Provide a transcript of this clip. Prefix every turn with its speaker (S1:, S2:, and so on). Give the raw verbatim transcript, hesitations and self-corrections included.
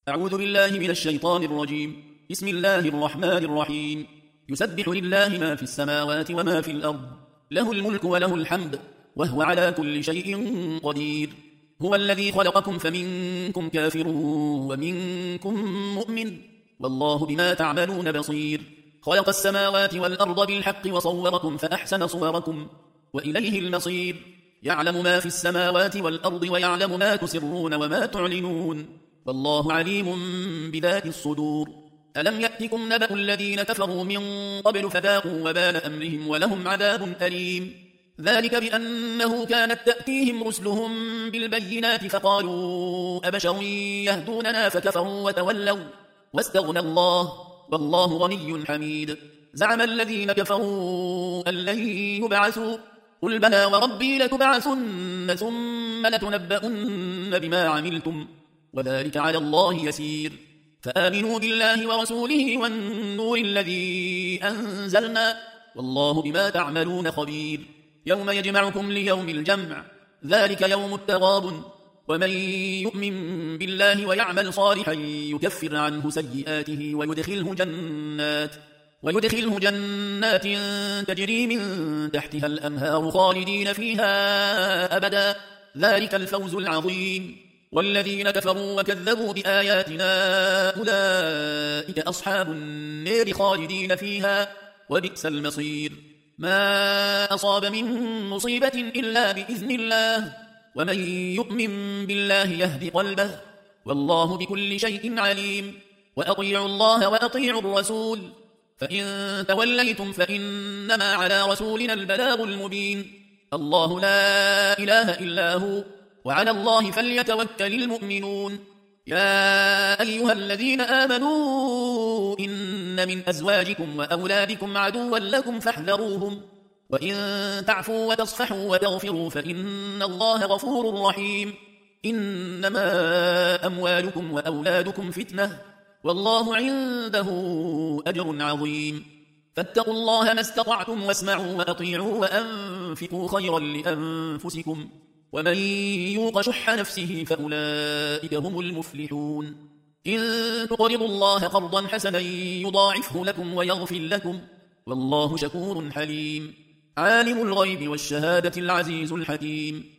S1: أعوذ بالله من الشيطان الرجيم. بسم الله الرحمن الرحيم. يسبح لله ما في السماوات وما في الأرض، له الملك وله الحمد، وهو على كل شيء قدير. هو الذي خلقكم فمنكم كافر ومنكم مؤمن، والله بما تعملون بصير. خلق السماوات والأرض بالحق وصوركم فأحسن صوركم، وإليه المصير. يعلم ما في السماوات والأرض ويعلم ما تسرون وما تعلنون، والله عليم بذات الصدور. ألم يأتكم نبأ الذين كفروا من قبل فذاقوا وبال أمرهم ولهم عذاب أليم. ذلك بأنه كانت تأتيهم رسلهم بالبينات فقالوا أبشر يهدوننا فكفروا وتولوا واستغنى الله، والله غني حميد. زعم الذين كفروا أن لن يبعثوا، قل بلى وربي لتبعثن ثم لتنبؤن بما عملتم، وذلك على الله يسير. فآمنوا بالله ورسوله والنور الذي أنزلنا، والله بما تعملون خبير. يوم يجمعكم ليوم الجمع، ذلك يوم التغابن. ومن يؤمن بالله ويعمل صالحا يكفر عنه سيئاته ويدخله جنات ويدخله جنات تجري من تحتها الأنهار خالدين فيها أبدا، ذلك الفوز العظيم. والذين كفروا وكذبوا بآياتنا أولئك أصحاب النار خالدين فيها، وبئس المصير. ما أصاب من مصيبة إلا بإذن الله، ومن يؤمن بالله يهد قلبه، والله بكل شيء عليم. وأطيعوا الله وأطيعوا الرسول، فإن توليتم فإنما على رسولنا البلاغ المبين. الله لا إله إلا هو، وعلى الله فليتوكل المؤمنون. يا أيها الذين آمنوا إن من أزواجكم وأولادكم عدوا لكم فاحذروهم، وإن تعفوا وتصفحوا وتغفروا فإن الله غفور رحيم. إنما أموالكم وأولادكم فتنة، والله عنده أجر عظيم. فاتقوا الله ما استطعتم واسمعوا وأطيعوا وأنفقوا خيرا لأنفسكم، ومن يوق شح نفسه فأولئك هم المفلحون. إن تقرضوا الله قرضا حسنا يضاعفه لكم ويغفر لكم، والله شكور حليم. عالم الغيب والشهادة العزيز الحكيم.